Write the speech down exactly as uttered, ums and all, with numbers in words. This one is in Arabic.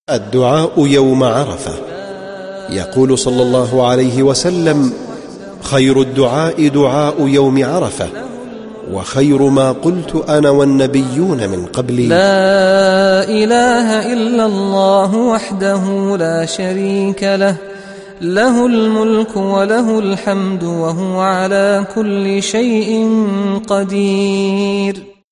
الدعاء يوم عرفة. يقول صلى الله عليه وسلم: خير الدعاء دعاء يوم عرفة، وخير ما قلت أنا والنبيون من قبلي: لا إله إلا الله وحده لا شريك له، له الملك وله الحمد وهو على كل شيء قدير.